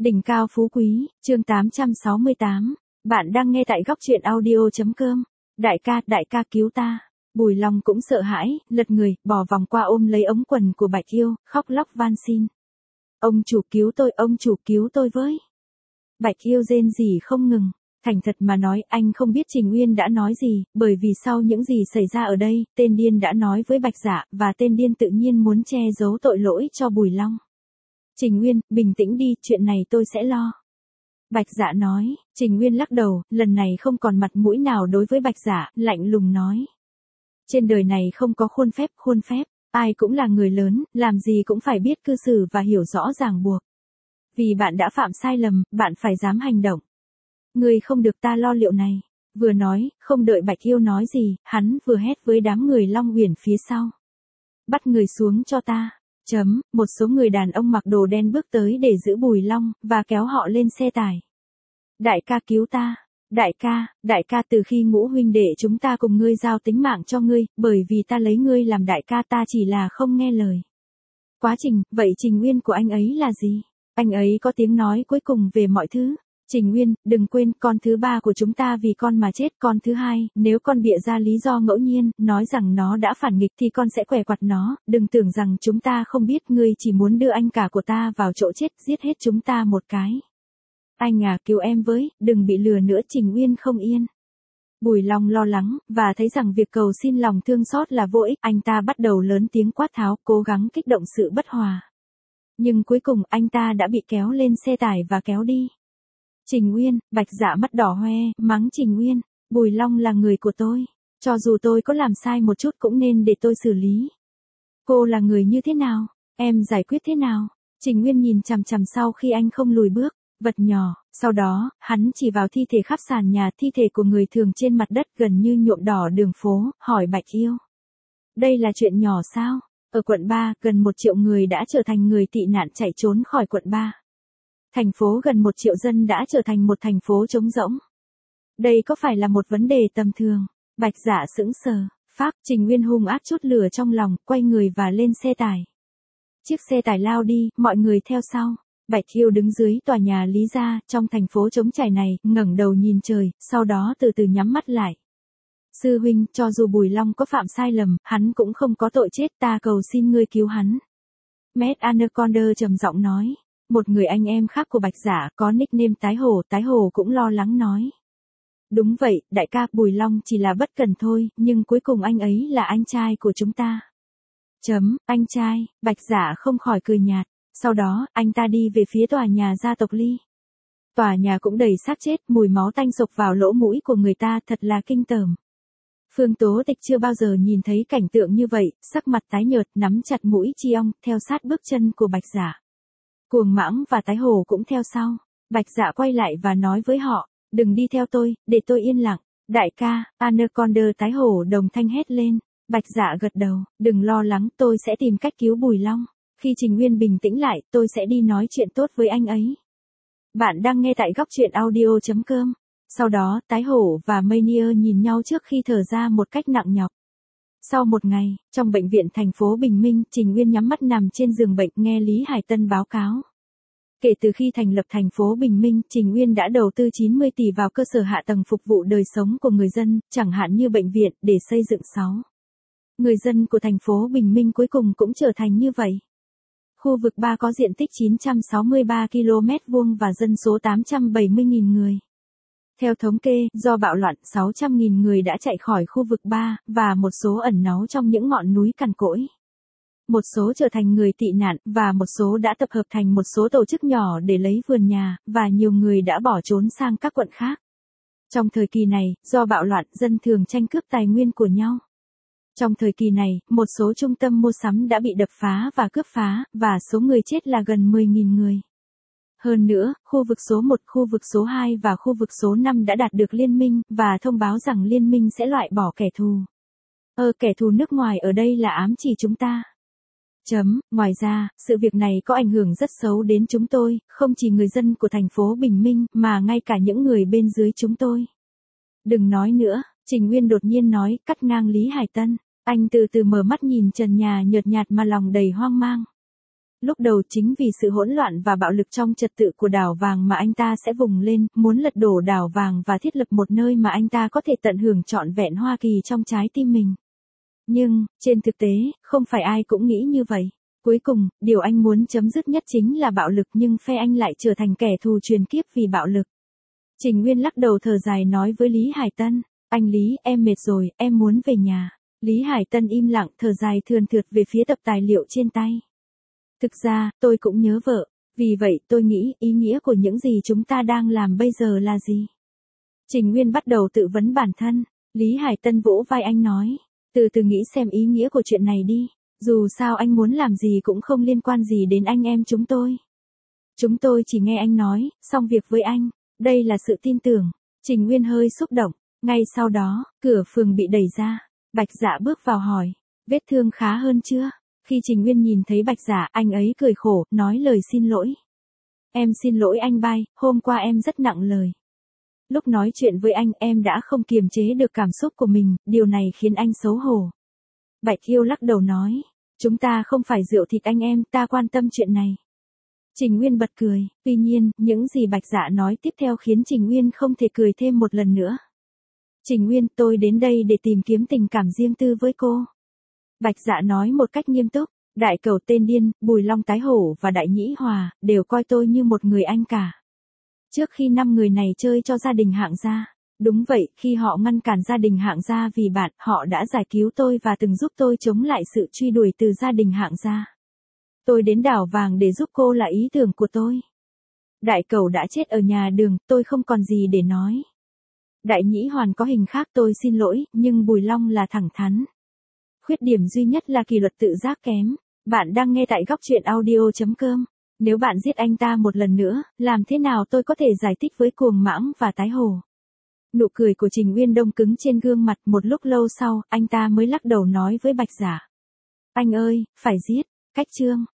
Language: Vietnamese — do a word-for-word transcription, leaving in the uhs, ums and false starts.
Đỉnh cao phú quý, chương tám trăm sáu mươi tám. Bạn đang nghe tại góc truyện audio.com. Đại ca, đại ca cứu ta. Bùi Long cũng sợ hãi, lật người, bò vòng qua ôm lấy ống quần của Bạch Yêu, khóc lóc van xin. Ông chủ cứu tôi, ông chủ cứu tôi với. Bạch Yêu rên rỉ không ngừng. Thành thật mà nói, anh không biết Trình Uyên đã nói gì, bởi vì sau những gì xảy ra ở đây, tên điên đã nói với Bạch Dạ, và tên điên tự nhiên muốn che giấu tội lỗi cho Bùi Long. Trình Uyên, bình tĩnh đi, chuyện này tôi sẽ lo. Bạch Dạ nói. Trình Uyên lắc đầu, lần này không còn mặt mũi nào đối với Bạch Dạ, lạnh lùng nói. Trên đời này không có khuôn phép, khuôn phép, ai cũng là người lớn, làm gì cũng phải biết cư xử và hiểu rõ ràng buộc. Vì bạn đã phạm sai lầm, bạn phải dám hành động. Người không được ta lo liệu này. Vừa nói, không đợi Bạch Yêu nói gì, hắn vừa hét với đám người Long Uyển phía sau. Bắt người xuống cho ta. Chấm, một số người đàn ông mặc đồ đen bước tới để giữ Bùi Long, và kéo họ lên xe tải. Đại ca cứu ta. Đại ca, đại ca từ khi Ngũ huynh đệ chúng ta cùng ngươi giao tính mạng cho ngươi, bởi vì ta lấy ngươi làm đại ca ta chỉ là không nghe lời. Quá trình, vậy Trình Uyên của anh ấy là gì? Anh ấy có tiếng nói cuối cùng về mọi thứ. Trình Uyên, đừng quên, con thứ ba của chúng ta vì con mà chết, con thứ hai, nếu con bịa ra lý do ngẫu nhiên, nói rằng nó đã phản nghịch thì con sẽ quẻ quặt nó, đừng tưởng rằng chúng ta không biết ngươi chỉ muốn đưa anh cả của ta vào chỗ chết, giết hết chúng ta một cái. Anh à, cứu em với, đừng bị lừa nữa. Trình Uyên không yên. Bùi Long lo lắng, và thấy rằng việc cầu xin lòng thương xót là vô ích, anh ta bắt đầu lớn tiếng quát tháo, cố gắng kích động sự bất hòa. Nhưng cuối cùng anh ta đã bị kéo lên xe tải và kéo đi. Trình Uyên, Bạch Dạ mắt đỏ hoe, mắng Trình Uyên, Bùi Long là người của tôi. Cho dù tôi có làm sai một chút cũng nên để tôi xử lý. Cô là người như thế nào? Em giải quyết thế nào? Trình Uyên nhìn chằm chằm sau khi anh không lùi bước, vật nhỏ, sau đó, hắn chỉ vào thi thể khắp sàn nhà, thi thể của người thường trên mặt đất gần như nhuộm đỏ đường phố, hỏi Bạch Yêu. Đây là chuyện nhỏ sao? Ở quận ba, gần một triệu người đã trở thành người tị nạn chạy trốn khỏi quận ba. Thành phố gần một triệu dân đã trở thành một thành phố trống rỗng. Đây có phải là một vấn đề tầm thường? Bạch Dạ sững sờ. Pháp, Trình Uyên hung ác chút lửa trong lòng, quay người và lên xe tải. Chiếc xe tải lao đi, mọi người theo sau. Bạch Yêu đứng dưới tòa nhà Lý Gia, trong thành phố trống trải này, ngẩng đầu nhìn trời, sau đó từ từ nhắm mắt lại. Sư huynh, cho dù Bùi Long có phạm sai lầm, hắn cũng không có tội chết, ta cầu xin ngươi cứu hắn. Matt Anaconda trầm giọng nói. Một người anh em khác của Bạch Dạ có nickname Tái Hổ, Tái Hổ cũng lo lắng nói. Đúng vậy, đại ca, Bùi Long chỉ là bất cần thôi, nhưng cuối cùng anh ấy là anh trai của chúng ta. Chấm, anh trai, Bạch Dạ không khỏi cười nhạt. Sau đó, anh ta đi về phía tòa nhà gia tộc Ly. Tòa nhà cũng đầy xác chết, mùi máu tanh sộc vào lỗ mũi của người ta, thật là kinh tởm. Phương Tố Tịch chưa bao giờ nhìn thấy cảnh tượng như vậy, sắc mặt tái nhợt, nắm chặt mũi chi ong, theo sát bước chân của Bạch Dạ. Cuồng Mãng và Tái Hổ cũng theo sau. Bạch Dạ quay lại và nói với họ, đừng đi theo tôi, để tôi yên lặng. Đại ca, Anaconda Tái Hổ đồng thanh hét lên. Bạch Dạ gật đầu, đừng lo lắng, tôi sẽ tìm cách cứu Bùi Long. Khi Trình Uyên bình tĩnh lại, tôi sẽ đi nói chuyện tốt với anh ấy. Bạn đang nghe tại góc truyện audio.com. Sau đó, Tái Hổ và Mania nhìn nhau trước khi thở ra một cách nặng nhọc. Sau một ngày, trong bệnh viện thành phố Bình Minh, Trình Uyên nhắm mắt nằm trên giường bệnh nghe Lý Hải Tân báo cáo. Kể từ khi thành lập thành phố Bình Minh, Trình Uyên đã đầu tư chín mươi tỷ vào cơ sở hạ tầng phục vụ đời sống của người dân, chẳng hạn như bệnh viện, để xây dựng sáu. Người dân của thành phố Bình Minh cuối cùng cũng trở thành như vậy. Khu vực ba có diện tích chín trăm sáu mươi ba ki lô mét vuông và dân số tám trăm bảy mươi nghìn người. Theo thống kê, do bạo loạn, sáu trăm nghìn người đã chạy khỏi khu vực ba, và một số ẩn náu trong những ngọn núi cằn cỗi. Một số trở thành người tị nạn, và một số đã tập hợp thành một số tổ chức nhỏ để lấy vườn nhà, và nhiều người đã bỏ trốn sang các quận khác. Trong thời kỳ này, do bạo loạn, dân thường tranh cướp tài nguyên của nhau. Trong thời kỳ này, một số trung tâm mua sắm đã bị đập phá và cướp phá, và số người chết là gần mười nghìn người. Hơn nữa, khu vực số một, khu vực số hai và khu vực số năm đã đạt được liên minh, và thông báo rằng liên minh sẽ loại bỏ kẻ thù. Ờ, kẻ thù nước ngoài ở đây là ám chỉ chúng ta. Chấm, ngoài ra, sự việc này có ảnh hưởng rất xấu đến chúng tôi, không chỉ người dân của thành phố Bình Minh, mà ngay cả những người bên dưới chúng tôi. Đừng nói nữa, Trình Uyên đột nhiên nói, cắt ngang Lý Hải Tân. Anh từ từ mở mắt nhìn trần nhà nhợt nhạt mà lòng đầy hoang mang. Lúc đầu chính vì sự hỗn loạn và bạo lực trong trật tự của đảo vàng mà anh ta sẽ vùng lên, muốn lật đổ đảo vàng và thiết lập một nơi mà anh ta có thể tận hưởng trọn vẹn Hoa Kỳ trong trái tim mình. Nhưng, trên thực tế, không phải ai cũng nghĩ như vậy. Cuối cùng, điều anh muốn chấm dứt nhất chính là bạo lực, nhưng phe anh lại trở thành kẻ thù truyền kiếp vì bạo lực. Trình Nguyên lắc đầu thở dài nói với Lý Hải Tân, anh Lý, em mệt rồi, em muốn về nhà. Lý Hải Tân im lặng thở dài thườn thượt về phía tập tài liệu trên tay. Thực ra, tôi cũng nhớ vợ, vì vậy tôi nghĩ ý nghĩa của những gì chúng ta đang làm bây giờ là gì? Trình Nguyên bắt đầu tự vấn bản thân, Lý Hải Tân vỗ vai anh nói, từ từ nghĩ xem ý nghĩa của chuyện này đi, dù sao anh muốn làm gì cũng không liên quan gì đến anh em chúng tôi. Chúng tôi chỉ nghe anh nói, xong việc với anh, đây là sự tin tưởng. Trình Nguyên hơi xúc động, ngay sau đó, cửa phường bị đẩy ra, Bạch Dạ bước vào hỏi, vết thương khá hơn chưa? Khi Trình Nguyên nhìn thấy Bạch Dạ, anh ấy cười khổ, nói lời xin lỗi. Em xin lỗi anh Bai, hôm qua em rất nặng lời. Lúc nói chuyện với anh, em đã không kiềm chế được cảm xúc của mình, điều này khiến anh xấu hổ. Bạch Yêu lắc đầu nói, chúng ta không phải rượu thịt anh em, ta quan tâm chuyện này. Trình Nguyên bật cười, tuy nhiên, những gì Bạch Dạ nói tiếp theo khiến Trình Nguyên không thể cười thêm một lần nữa. Trình Nguyên, tôi đến đây để tìm kiếm tình cảm riêng tư với cô. Bạch Dạ nói một cách nghiêm túc, Đại Cẩu tên điên, Bùi Long Tái Hổ và Đại Nhĩ Hòa, đều coi tôi như một người anh cả. Trước khi năm người này chơi cho gia đình Hạng gia, đúng vậy, khi họ ngăn cản gia đình Hạng gia vì bạn, họ đã giải cứu tôi và từng giúp tôi chống lại sự truy đuổi từ gia đình Hạng gia. Tôi đến đảo vàng để giúp cô là ý tưởng của tôi. Đại Cẩu đã chết ở nhà đường, tôi không còn gì để nói. Đại Nhĩ Hoàn có hình khác, tôi xin lỗi, nhưng Bùi Long là thẳng thắn. Khuyết điểm duy nhất là kỷ luật tự giác kém. Bạn đang nghe tại góc truyện audio chấm com. Nếu bạn giết anh ta một lần nữa, làm thế nào tôi có thể giải thích với Cuồng Mãng và Tái Hổ? Nụ cười của Trình Nguyên đông cứng trên gương mặt, một lúc lâu sau, anh ta mới lắc đầu nói với Bạch Dạ. Anh ơi, phải giết. Cách chương.